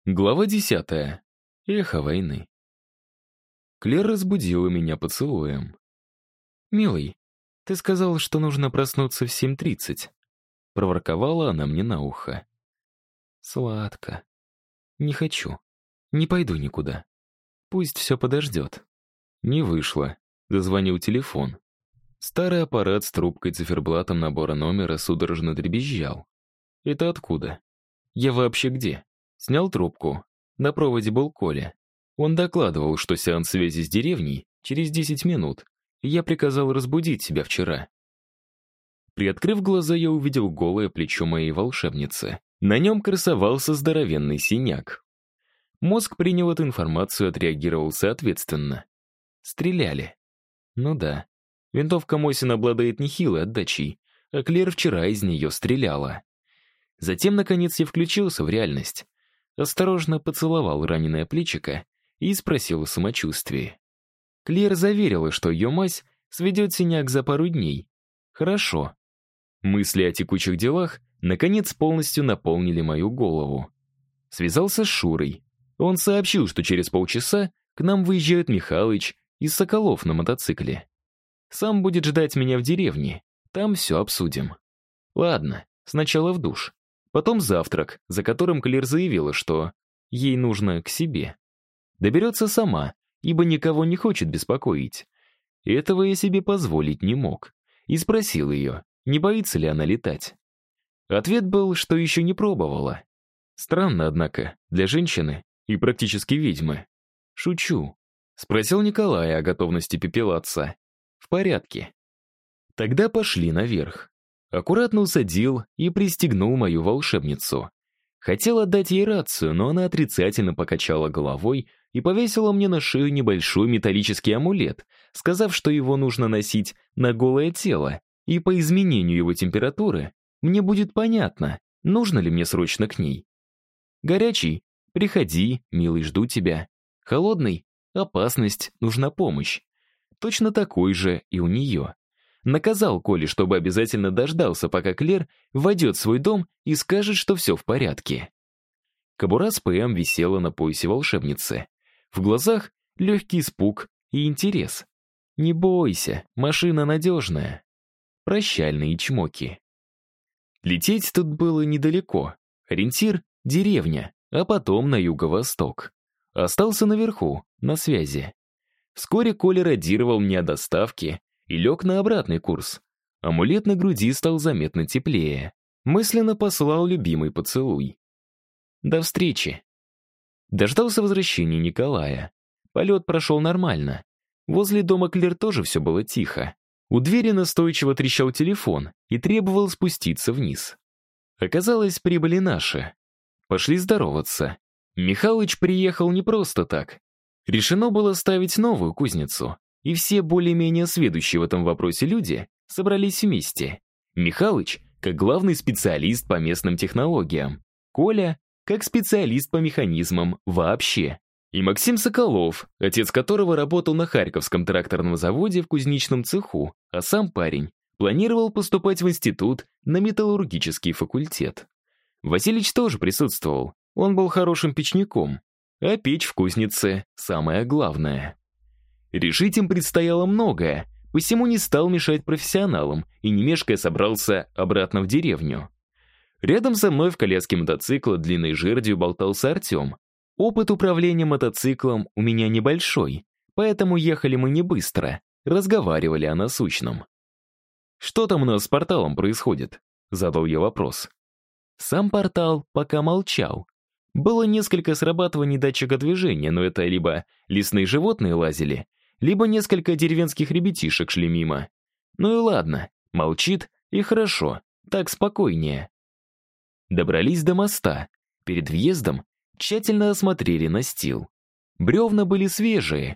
Глава 10. Эхо войны. Клер разбудила меня поцелуем. «Милый, ты сказал, что нужно проснуться в 7:30. Проворковала она мне на ухо. «Сладко. Не хочу. Не пойду никуда. Пусть все подождет». Не вышло. Зазвонил телефон. Старый аппарат с трубкой циферблатом набора номера судорожно дребезжал. «Это откуда? Я вообще где?» Снял трубку. На проводе был Коля. Он докладывал, что сеанс связи с деревней через 10 минут, и я приказал разбудить себя вчера. Приоткрыв глаза, я увидел голое плечо моей волшебницы. На нем красовался здоровенный синяк. Мозг принял эту информацию и отреагировал соответственно. Стреляли. Ну да. Винтовка Мосина обладает нехилой отдачей, а Клер вчера из нее стреляла. Затем, наконец, я включился в реальность. Осторожно поцеловал раненое плечико и спросил о самочувствии. Клер заверила, что ее мазь сведет синяк за пару дней. Хорошо. Мысли о текучих делах наконец полностью наполнили мою голову. Связался с Шурой. Он сообщил, что через полчаса к нам выезжают Михалыч и Соколов на мотоцикле. Сам будет ждать меня в деревне. Там все обсудим. Ладно, сначала в душ. Потом завтрак, за которым Клер заявила, что ей нужно к себе. Доберется сама, ибо никого не хочет беспокоить. Этого я себе позволить не мог. И спросил ее, не боится ли она летать. Ответ был, что еще не пробовала. Странно, однако, для женщины и практически ведьмы. Шучу. Спросил Николая о готовности пепелаться. В порядке. Тогда пошли наверх. Аккуратно усадил и пристегнул мою волшебницу. Хотел отдать ей рацию, но она отрицательно покачала головой и повесила мне на шею небольшой металлический амулет, сказав, что его нужно носить на голое тело, и по изменению его температуры мне будет понятно, нужно ли мне срочно к ней. Горячий — приходи, милый, жду тебя. Холодный — опасность, нужна помощь. Точно такой же и у нее. Наказал Коле, чтобы обязательно дождался, пока Клер войдет в свой дом и скажет, что все в порядке. Кобура с ПМ висела на поясе волшебницы. В глазах легкий испуг и интерес. Не бойся, машина надежная. Прощальные чмоки. Лететь тут было недалеко. Ориентир — деревня, а потом на юго-восток. Остался наверху, на связи. Вскоре Коля радировал мне о доставке и лег на обратный курс. Амулет на груди стал заметно теплее. Мысленно послал любимый поцелуй. До встречи. Дождался возвращения Николая. Полет прошел нормально. Возле дома Клер тоже все было тихо. У двери настойчиво трещал телефон и требовал спуститься вниз. Оказалось, прибыли наши. Пошли здороваться. Михалыч приехал не просто так. Решено было ставить новую кузницу. И все более-менее сведущие в этом вопросе люди собрались вместе. Михалыч, как главный специалист по местным технологиям. Коля, как специалист по механизмам вообще. И Максим Соколов, отец которого работал на Харьковском тракторном заводе в кузнечном цеху, а сам парень планировал поступать в институт на металлургический факультет. Василич тоже присутствовал, он был хорошим печником, а печь в кузнице — самое главное. Решить им предстояло многое, посему не стал мешать профессионалам и, не мешкая, собрался обратно в деревню. Рядом со мной в коляске мотоцикла длинной жердью болтался Артем. Опыт управления мотоциклом у меня небольшой, поэтому ехали мы не быстро, разговаривали о насущном. «Что там у нас с порталом происходит?» — задал я вопрос. Сам портал пока молчал. Было несколько срабатываний датчика движения, но это либо лесные животные лазили, либо несколько деревенских ребятишек шли мимо. Ну и ладно, молчит, и хорошо, так спокойнее. Добрались до моста. Перед въездом тщательно осмотрели настил. Бревна были свежие.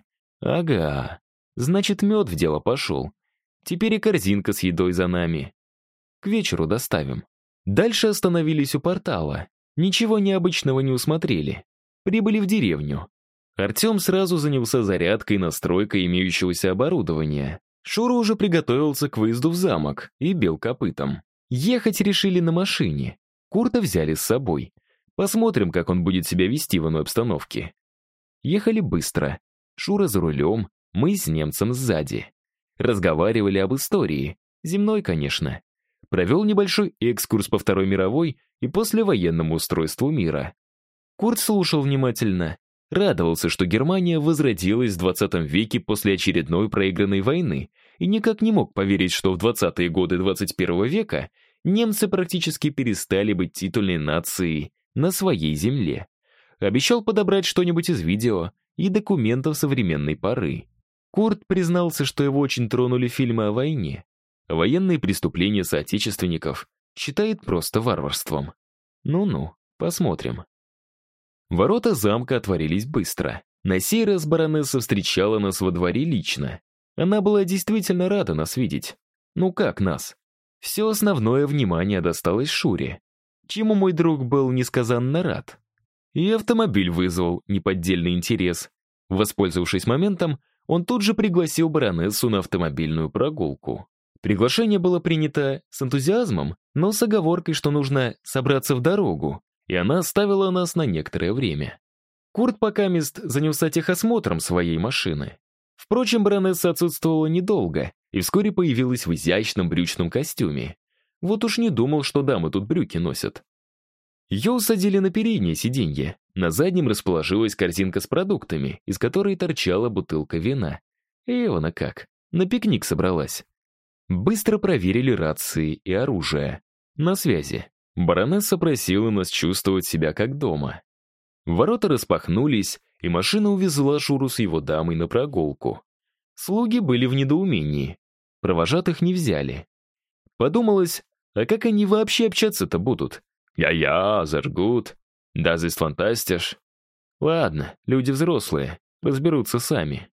Ага, значит, мед в дело пошел. Теперь и корзинка с едой за нами. К вечеру доставим. Дальше остановились у портала. Ничего необычного не усмотрели. Прибыли в деревню. Артем сразу занялся зарядкой и настройкой имеющегося оборудования. Шура уже приготовился к выезду в замок и бил копытом. Ехать решили на машине. Курта взяли с собой. Посмотрим, как он будет себя вести в иной обстановке. Ехали быстро. Шура за рулем, мы с немцем сзади. Разговаривали об истории. Земной, конечно. Провел небольшой экскурс по Второй мировой и послевоенному устройству мира. Курт слушал внимательно. Радовался, что Германия возродилась в 20 веке после очередной проигранной войны и никак не мог поверить, что в 20-е годы 21 века немцы практически перестали быть титульной нацией на своей земле. Обещал подобрать что-нибудь из видео и документов современной поры. Курт признался, что его очень тронули фильмы о войне. Военные преступления соотечественников считает просто варварством. Ну-ну, посмотрим. Ворота замка отворились быстро. На сей раз баронесса встречала нас во дворе лично. Она была действительно рада нас видеть. Ну как нас? Все основное внимание досталось Шуре, чему мой друг был несказанно рад. И автомобиль вызвал неподдельный интерес. Воспользовавшись моментом, он тут же пригласил баронессу на автомобильную прогулку. Приглашение было принято с энтузиазмом, но с оговоркой, что нужно собраться в дорогу, и она оставила нас на некоторое время. Курт покамест занялся техосмотром своей машины. Впрочем, баронесса отсутствовала недолго и вскоре появилась в изящном брючном костюме. Вот уж не думал, что дамы тут брюки носят. Ее усадили на переднее сиденье. На заднем расположилась корзинка с продуктами, из которой торчала бутылка вина. И она как, на пикник собралась. Быстро проверили рации и оружие. На связи. Баронесса просила нас чувствовать себя как дома. Ворота распахнулись, и машина увезла Шуру с его дамой на прогулку. Слуги были в недоумении. Провожатых не взяли. Подумалось, а как они вообще общаться-то будут? «Я-я, sehr gut, das ist fantastisch». Ладно, люди взрослые, разберутся сами.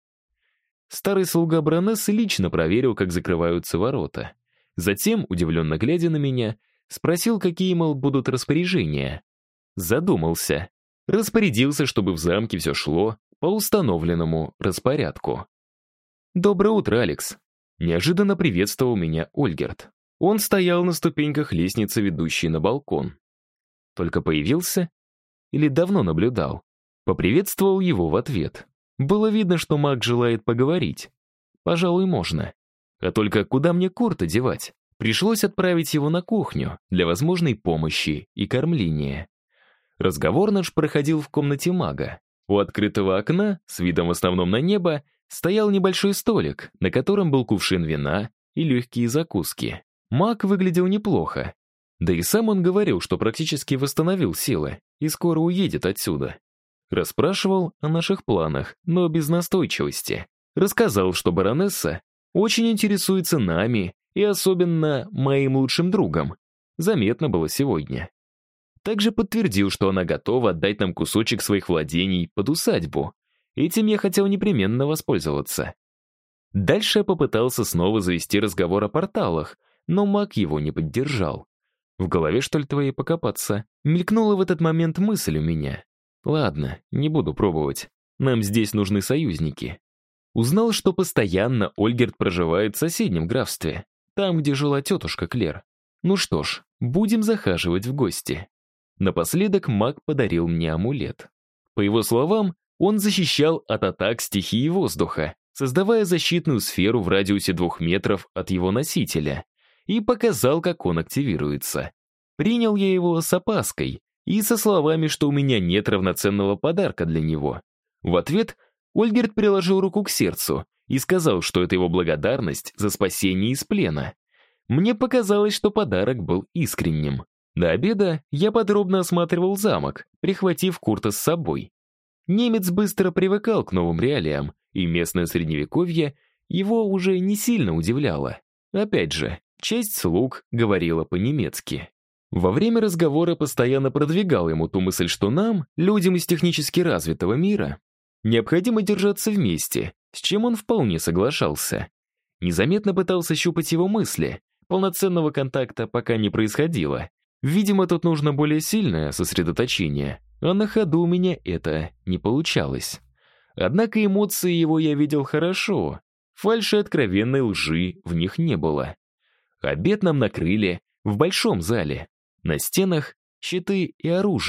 Старый слуга баронессы лично проверил, как закрываются ворота. Затем, удивленно глядя на меня, спросил, какие, мол, будут распоряжения. Задумался. Распорядился, чтобы в замке все шло по установленному распорядку. «Доброе утро, Алекс!» Неожиданно приветствовал меня Ольгерт. Он стоял на ступеньках лестницы, ведущей на балкон. Только появился? Или давно наблюдал? Поприветствовал его в ответ. Было видно, что маг желает поговорить. Пожалуй, можно. А только куда мне Курта девать? Пришлось отправить его на кухню для возможной помощи и кормления. Разговор наш проходил в комнате мага. У открытого окна, с видом в основном на небо, стоял небольшой столик, на котором был кувшин вина и легкие закуски. Маг выглядел неплохо. Да и сам он говорил, что практически восстановил силы и скоро уедет отсюда. Расспрашивал о наших планах, но без настойчивости. Рассказал, что баронесса очень интересуется нами и особенно моим лучшим другом. Заметно было сегодня. Также подтвердил, что она готова отдать нам кусочек своих владений под усадьбу. Этим я хотел непременно воспользоваться. Дальше я попытался снова завести разговор о порталах, но маг его не поддержал. В голове, что ли, твоей покопаться? Мелькнула в этот момент мысль у меня. Ладно, не буду пробовать. Нам здесь нужны союзники. Узнал, что постоянно Ольгерт проживает в соседнем графстве, там, где жила тетушка Клер. Ну что ж, будем захаживать в гости. Напоследок маг подарил мне амулет. По его словам, он защищал от атак стихии воздуха, создавая защитную сферу в радиусе 2 метров от его носителя, и показал, как он активируется. Принял я его с опаской и со словами, что у меня нет равноценного подарка для него. В ответ Ольгерт приложил руку к сердцу и сказал, что это его благодарность за спасение из плена. Мне показалось, что подарок был искренним. До обеда я подробно осматривал замок, прихватив Курта с собой. Немец быстро привыкал к новым реалиям, и местное средневековье его уже не сильно удивляло. Опять же, часть слуг говорила по-немецки. Во время разговора постоянно продвигал ему ту мысль, что нам, людям из технически развитого мира, необходимо держаться вместе, с чем он вполне соглашался. Незаметно пытался щупать его мысли, полноценного контакта пока не происходило. Видимо, тут нужно более сильное сосредоточение, а на ходу у меня это не получалось. Однако эмоции его я видел хорошо, фальши откровенной лжи в них не было. Обед нам накрыли в большом зале. На стенах щиты и оружие.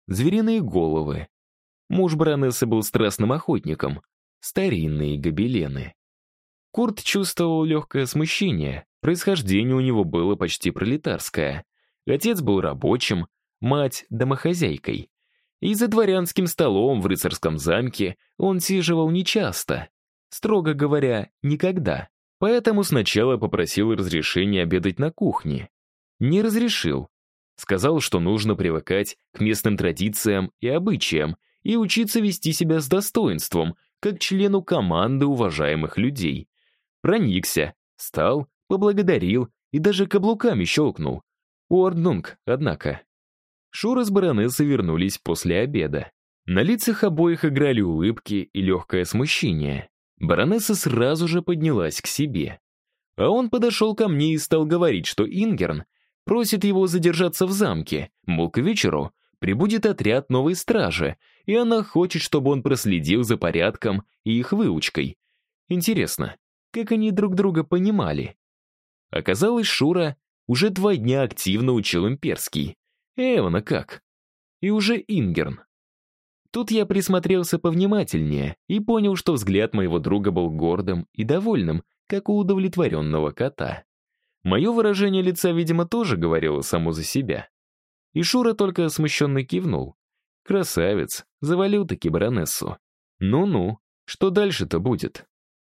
звериные головы. Муж баронессы был страстным охотником, старинные гобелены. Курт чувствовал легкое смущение, происхождение у него было почти пролетарское. Отец был рабочим, мать — домохозяйкой. И за дворянским столом в рыцарском замке он сиживал нечасто, строго говоря, никогда. Поэтому сначала попросил разрешения обедать на кухне. Не разрешил. Сказал, что нужно привыкать к местным традициям и обычаям и учиться вести себя с достоинством, как члену команды уважаемых людей. Проникся, встал, поблагодарил и даже каблуками щелкнул. Орднунг, однако. Шура с баронессой вернулись после обеда. На лицах обоих играли улыбки и легкое смущение. Баронесса сразу же поднялась к себе. А он подошел ко мне и стал говорить, что Ингерн просит его задержаться в замке, мол, к вечеру прибудет отряд новой стражи, и она хочет, чтобы он проследил за порядком и их выучкой. Интересно, как они друг друга понимали? Оказалось, Шура уже 2 дня активно учил имперский. Эвана как? И уже Ингерн. Тут я присмотрелся повнимательнее и понял, что взгляд моего друга был гордым и довольным, как у удовлетворенного кота. Мое выражение лица, видимо, тоже говорило само за себя. И Шура только смущенно кивнул. Красавец, завалил-таки баронессу. Ну-ну, что дальше-то будет?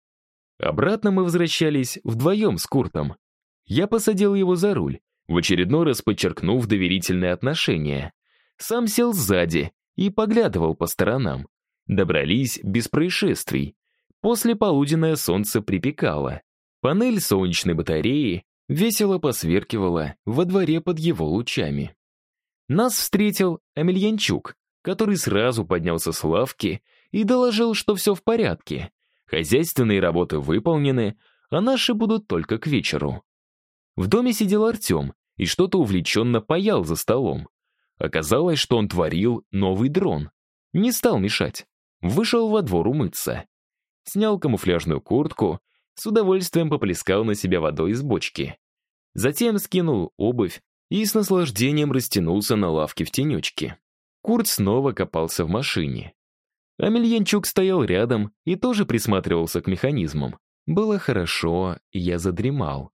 Обратно мы возвращались вдвоем с Куртом. Я посадил его за руль, в очередной раз подчеркнув доверительные отношения. Сам сел сзади и поглядывал по сторонам. Добрались без происшествий. После полуденное солнце припекало. Панель солнечной батареи весело посверкивала во дворе под его лучами. Нас встретил Амельянчук, который сразу поднялся с лавки и доложил, что все в порядке. Хозяйственные работы выполнены, а наши будут только к вечеру. В доме сидел Артем и что-то увлеченно паял за столом. Оказалось, что он творил новый дрон. Не стал мешать. Вышел во двор умыться. Снял камуфляжную куртку, с удовольствием поплескал на себя водой из бочки. Затем скинул обувь и с наслаждением растянулся на лавке в тенечке. Курт снова копался в машине. Амельянчук стоял рядом и тоже присматривался к механизмам. Было хорошо, и я задремал.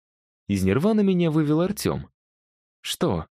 Из нирваны меня вывел Артем. Что?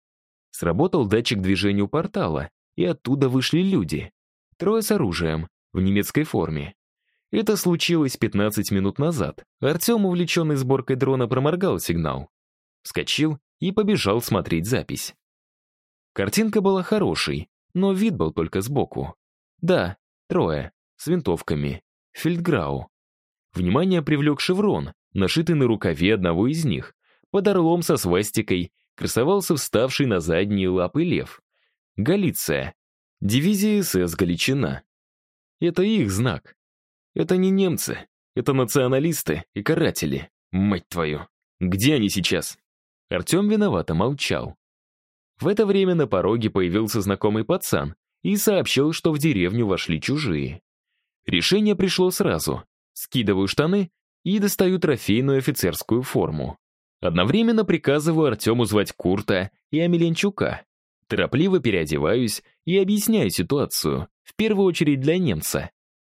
Сработал датчик движения у портала, и оттуда вышли люди. 3 с оружием, в немецкой форме. Это случилось 15 минут назад. Артем, увлеченный сборкой дрона, проморгал сигнал. Вскочил и побежал смотреть запись. Картинка была хорошей, но вид был только сбоку. Да, 3, с винтовками. Фельдграу. Внимание привлек шеврон, нашитый на рукаве одного из них. Под орлом со свастикой красовался вставший на задние лапы лев. Галиция. Дивизия СС Галичина. Это их знак. Это не немцы. Это националисты и каратели. Мать твою. Где они сейчас? Артем виновато молчал. В это время на пороге появился знакомый пацан и сообщил, что в деревню вошли чужие. Решение пришло сразу. Скидываю штаны и достаю трофейную офицерскую форму. Одновременно приказываю Артему звать Курта и Амельянчука. Торопливо переодеваюсь и объясняю ситуацию, в первую очередь для немца.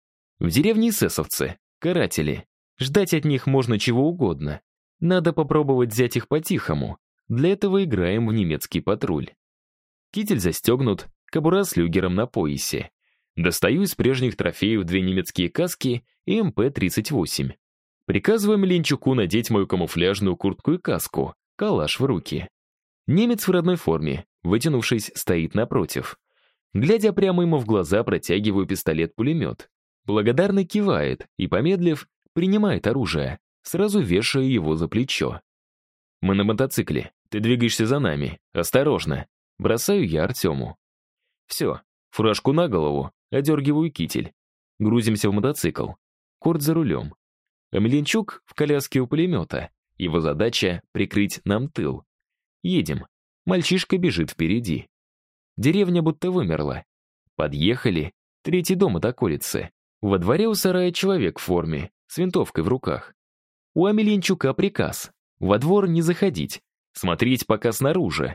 В деревне эсэсовцы, каратели. Ждать от них можно чего угодно. Надо попробовать взять их по-тихому. Для этого играем в немецкий патруль. Китель застегнут, кобура с люгером на поясе. Достаю из прежних трофеев 2 немецкие каски и МП-38. Приказываю Амельянчуку надеть мою камуфляжную куртку и каску, калаш в руки. Немец в родной форме, вытянувшись, стоит напротив. Глядя прямо ему в глаза, протягиваю пистолет-пулемет. Благодарно кивает и, помедлив, принимает оружие, сразу вешая его за плечо. «Мы на мотоцикле, ты двигаешься за нами, осторожно!» Бросаю я Артему. Все, фуражку на голову, одергиваю китель. Грузимся в мотоцикл. Курт за рулем. Амельянчук в коляске у пулемета. Его задача — прикрыть нам тыл. Едем. Мальчишка бежит впереди. Деревня будто вымерла. Подъехали. 3-й дом от околицы. Во дворе у сарая человек в форме, с винтовкой в руках. У Амельянчука приказ. Во двор не заходить. Смотреть пока снаружи.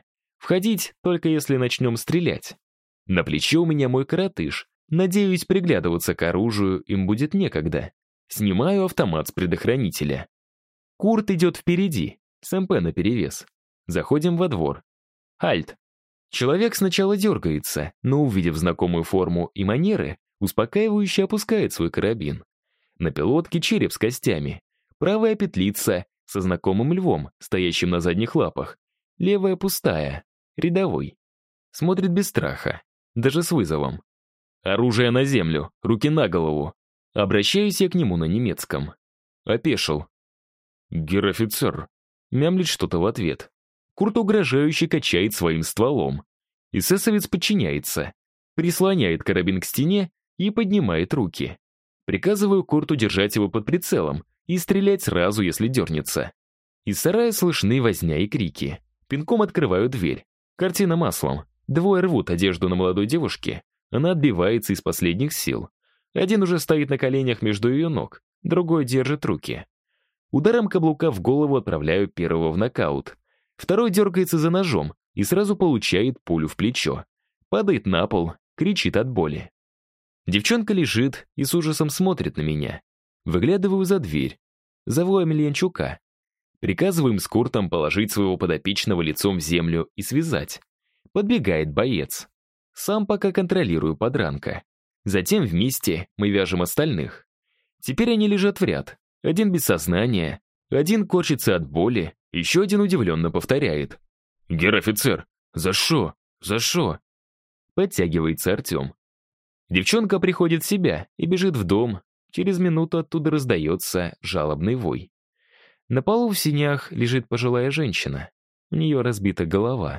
Входить только если начнем стрелять. На плече у меня мой коротыш. Надеюсь, приглядываться к оружию им будет некогда. Снимаю автомат с предохранителя. Курт идет впереди, с МП наперевес. Заходим во двор. Альт. Человек сначала дергается, но, увидев знакомую форму и манеры, успокаивающе опускает свой карабин. На пилотке череп с костями. Правая петлица со знакомым львом, стоящим на задних лапах. Левая пустая, рядовой. Смотрит без страха, даже с вызовом. Оружие на землю, руки на голову. Обращаюсь я к нему на немецком. Опешил. «Гер-офицер», мямлит что-то в ответ. Курт угрожающе качает своим стволом. Эсэсовец подчиняется, прислоняет карабин к стене и поднимает руки. Приказываю Курту держать его под прицелом и стрелять сразу, если дернется. Из сарая слышны возня и крики. Пинком открываю дверь. Картина маслом. Двое рвут одежду на молодой девушке. Она отбивается из последних сил. Один уже стоит на коленях между ее ног, другой держит руки. Ударом каблука в голову отправляю первого в нокаут. Второй дергается за ножом и сразу получает пулю в плечо. Падает на пол, кричит от боли. Девчонка лежит и с ужасом смотрит на меня. Выглядываю за дверь. Зову Амельянчука. Приказываю им с Куртом положить своего подопечного лицом в землю и связать. Подбегает боец. Сам пока контролирую подранка. Затем вместе мы вяжем остальных. Теперь они лежат в ряд. Один без сознания, один корчится от боли, еще один удивленно повторяет. «Гер-офицер, за шо? За шо?» Подтягивается Артем. Девчонка приходит в себя и бежит в дом. Через минуту оттуда раздается жалобный вой. На полу в синях лежит пожилая женщина. У нее разбита голова.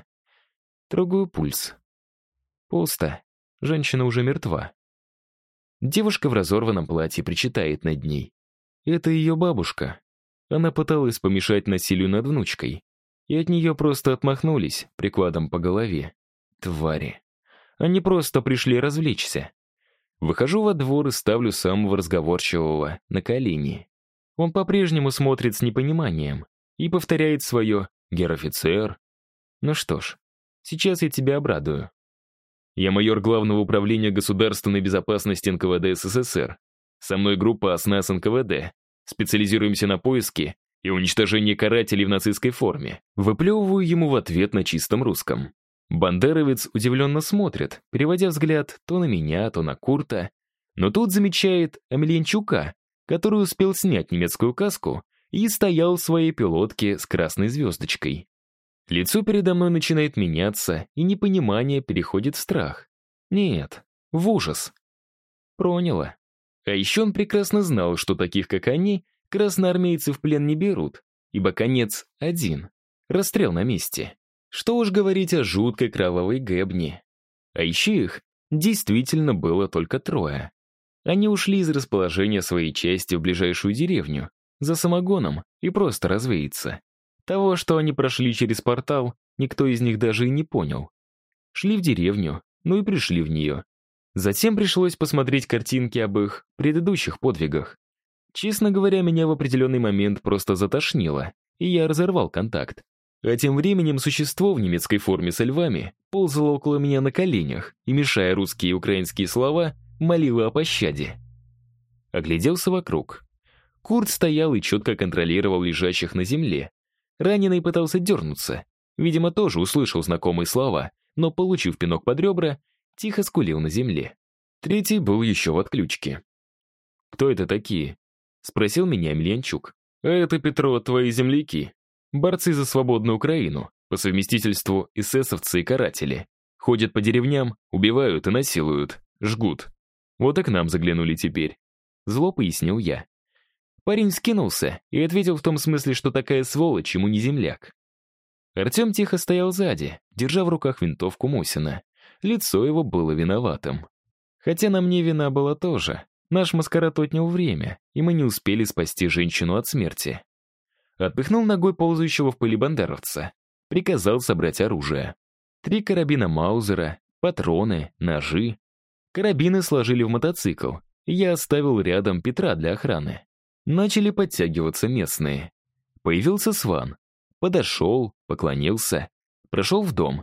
Трогаю пульс. Пусто. Женщина уже мертва. Девушка в разорванном платье причитает над ней. Это ее бабушка. Она пыталась помешать насилию над внучкой. И от нее просто отмахнулись прикладом по голове. Твари. Они просто пришли развлечься. Выхожу во двор и ставлю самого разговорчивого на колени. Он по-прежнему смотрит с непониманием и повторяет свое «гер-офицер». Ну что ж, сейчас я тебя обрадую. Я майор Главного управления государственной безопасности НКВД СССР. Со мной группа ОСНАС НКВД. Специализируемся на поиске и уничтожении карателей в нацистской форме. Выплевываю ему в ответ на чистом русском. Бандеровец удивленно смотрит, переводя взгляд то на меня, то на Курта. Но тут замечает Амельянчука, который успел снять немецкую каску и стоял в своей пилотке с красной звездочкой. Лицо передо мной начинает меняться, и непонимание переходит в страх. Нет, в ужас. Проняло. А еще он прекрасно знал, что таких, как они, красноармейцы в плен не берут, ибо конец один — расстрел на месте. Что уж говорить о жуткой кровавой гэбне. А еще их действительно было только трое. Они ушли из расположения своей части в ближайшую деревню, за самогоном, и просто развеяться. Того, что они прошли через портал, никто из них даже и не понял. Шли в деревню, ну и пришли в нее. Затем пришлось посмотреть картинки об их предыдущих подвигах. Честно говоря, меня в определенный момент просто затошнило, и я разорвал контакт. А тем временем существо в немецкой форме со львами ползало около меня на коленях и, мешая русские и украинские слова, молило о пощаде. Огляделся вокруг. Курт стоял и четко контролировал лежащих на земле. Раненый пытался дернуться. Видимо, тоже услышал знакомые слова, но, получив пинок под ребра, тихо скулил на земле. Третий был еще в отключке. «Кто это такие?» — спросил меня Амельянчук. «Это, Петро, твои земляки. Борцы за свободную Украину, по совместительству эсэсовцы и каратели. Ходят по деревням, убивают и насилуют, жгут. Вот и к нам заглянули теперь». Зло пояснил я. Парень скинулся и ответил в том смысле, что такая сволочь ему не земляк. Артем тихо стоял сзади, держа в руках винтовку Мосина. Лицо его было виноватым. Хотя на мне вина была тоже. Наш маскарад отнял время, и мы не успели спасти женщину от смерти. Отпихнул ногой ползающего в пыли бандеровца. Приказал собрать оружие. 3 карабина Маузера, патроны, ножи. Карабины сложили в мотоцикл, и я оставил рядом Петра для охраны. Начали подтягиваться местные. Появился Сван. Подошел, поклонился, прошел в дом,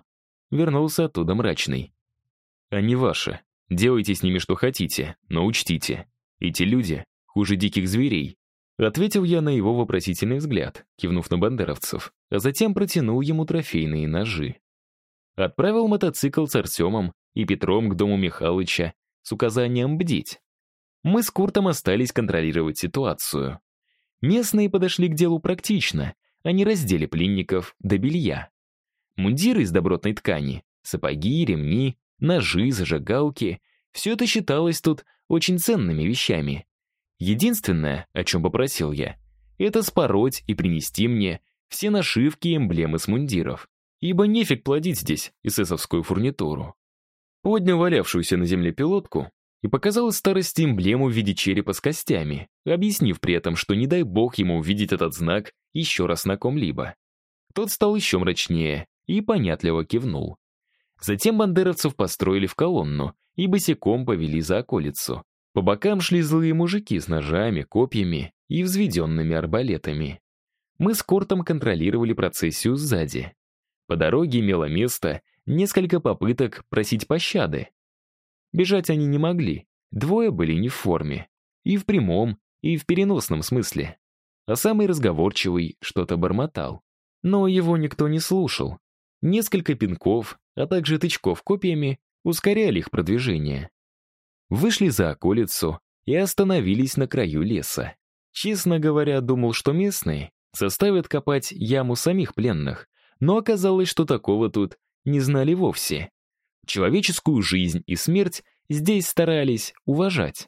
вернулся оттуда мрачный. «Они ваши. Делайте с ними что хотите, но учтите. Эти люди хуже диких зверей». Ответил я на его вопросительный взгляд, кивнув на бандеровцев, а затем протянул ему трофейные ножи. Отправил мотоцикл с Артемом и Петром к дому Михалыча с указанием бдить. Мы с Куртом остались контролировать ситуацию. Местные подошли к делу практично, они раздели пленников до белья. Мундиры из добротной ткани, сапоги, ремни, ножи, зажигалки — все это считалось тут очень ценными вещами. Единственное, о чем попросил я, это спороть и принести мне все нашивки и эмблемы с мундиров, ибо нефиг плодить здесь эсэсовскую фурнитуру. Поднял валявшуюся на земле пилотку и показал старости эмблему в виде черепа с костями, объяснив при этом, что не дай бог ему увидеть этот знак еще раз на ком-либо. Тот стал еще мрачнее и понятливо кивнул. Затем бандеровцев построили в колонну и босиком повели за околицу. По бокам шли злые мужики с ножами, копьями и взведенными арбалетами. Мы с Куртом контролировали процессию сзади. По дороге имело место несколько попыток просить пощады. Бежать они не могли, двое были не в форме. И в прямом, и в переносном смысле. А самый разговорчивый что-то бормотал. Но его никто не слушал. Несколько пинков, а также тычков копьями ускоряли их продвижение. Вышли за околицу и остановились на краю леса. Честно говоря, думал, что местные заставят копать яму самих пленных, но оказалось, что такого тут не знали вовсе. Человеческую жизнь и смерть здесь старались уважать.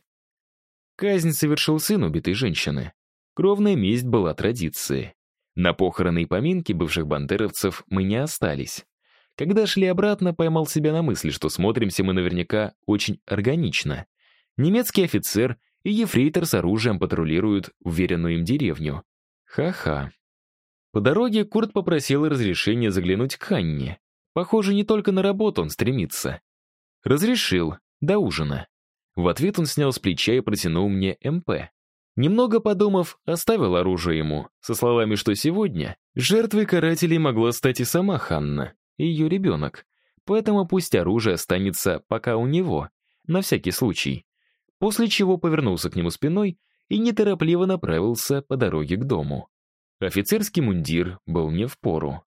Казнь совершил сын убитой женщины. Кровная месть была традицией. На похороны и поминки бывших бандеровцев мы не остались. Когда шли обратно, поймал себя на мысли, что смотримся мы наверняка очень органично. Немецкий офицер и ефрейтор с оружием патрулируют уверенную им деревню. Ха-ха. По дороге Курт попросил разрешения заглянуть к Ханне. Похоже, не только на работу он стремится. Разрешил, до ужина. В ответ он снял с плеча и протянул мне МП. Немного подумав, оставил оружие ему, со словами, что сегодня жертвой карателей могла стать и сама Ханна, и ее ребенок. Поэтому пусть оружие останется пока у него, на всякий случай. После чего повернулся к нему спиной и неторопливо направился по дороге к дому. Офицерский мундир был мне впору.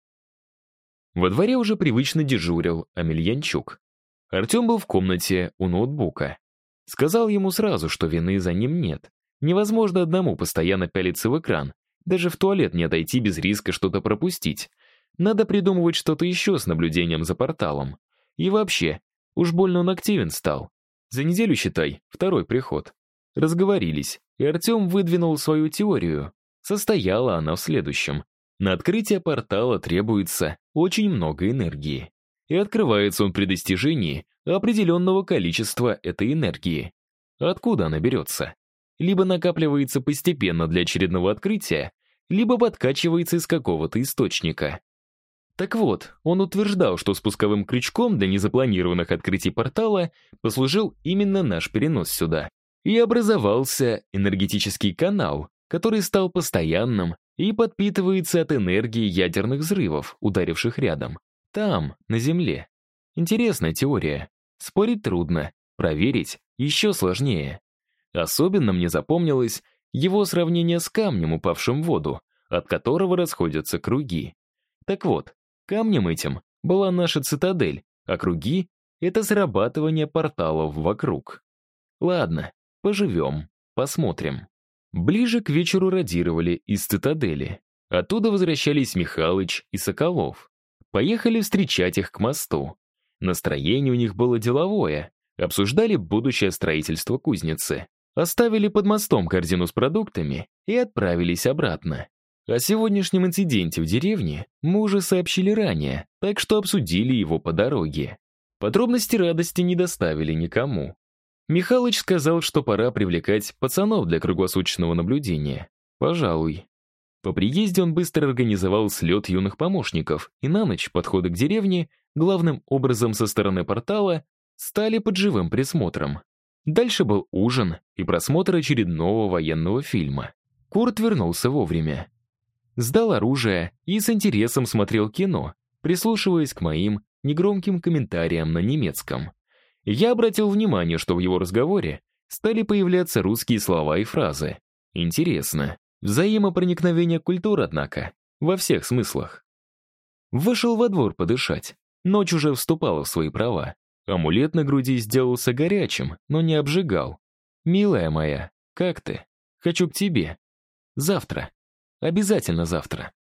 Во дворе уже привычно дежурил Амельянчук. Артем был в комнате у ноутбука. Сказал ему сразу, что вины за ним нет. Невозможно одному постоянно пялиться в экран, даже в туалет не отойти без риска что-то пропустить. Надо придумывать что-то еще с наблюдением за порталом. И вообще, уж больно он активен стал. За неделю, считай, второй приход. Разговорились, и Артем выдвинул свою теорию. Состояла она в следующем. На открытие портала требуется очень много энергии. И открывается он при достижении определенного количества этой энергии. Откуда она берется? Либо накапливается постепенно для очередного открытия, либо подкачивается из какого-то источника. Так вот, он утверждал, что спусковым крючком для незапланированных открытий портала послужил именно наш перенос сюда. И образовался энергетический канал, который стал постоянным и подпитывается от энергии ядерных взрывов, ударивших рядом. Там, на Земле. Интересная теория. Спорить трудно, проверить еще сложнее. Особенно мне запомнилось его сравнение с камнем, упавшим в воду, от которого расходятся круги. Так вот, камнем этим была наша цитадель, а круги — это срабатывание порталов вокруг. Ладно, поживем, посмотрим. Ближе к вечеру радировали из цитадели. Оттуда возвращались Михалыч и Соколов. Поехали встречать их к мосту. Настроение у них было деловое. Обсуждали будущее строительство кузницы. Оставили под мостом корзину с продуктами и отправились обратно. О сегодняшнем инциденте в деревне мы уже сообщили ранее, так что обсудили его по дороге. Подробности радости не доставили никому. Михалыч сказал, что пора привлекать пацанов для круглосуточного наблюдения. Пожалуй. По приезде он быстро организовал слет юных помощников, и на ночь подходы к деревне, главным образом со стороны портала, стали под живым присмотром. Дальше был ужин и просмотр очередного военного фильма. Курт вернулся вовремя. Сдал оружие и с интересом смотрел кино, прислушиваясь к моим негромким комментарием на немецком. Я обратил внимание, что в его разговоре стали появляться русские слова и фразы. Интересно. Взаимопроникновение культур, однако, во всех смыслах. Вышел во двор подышать. Ночь уже вступала в свои права. Амулет на груди сделался горячим, но не обжигал. «Милая моя, как ты? Хочу к тебе. Завтра. Обязательно завтра».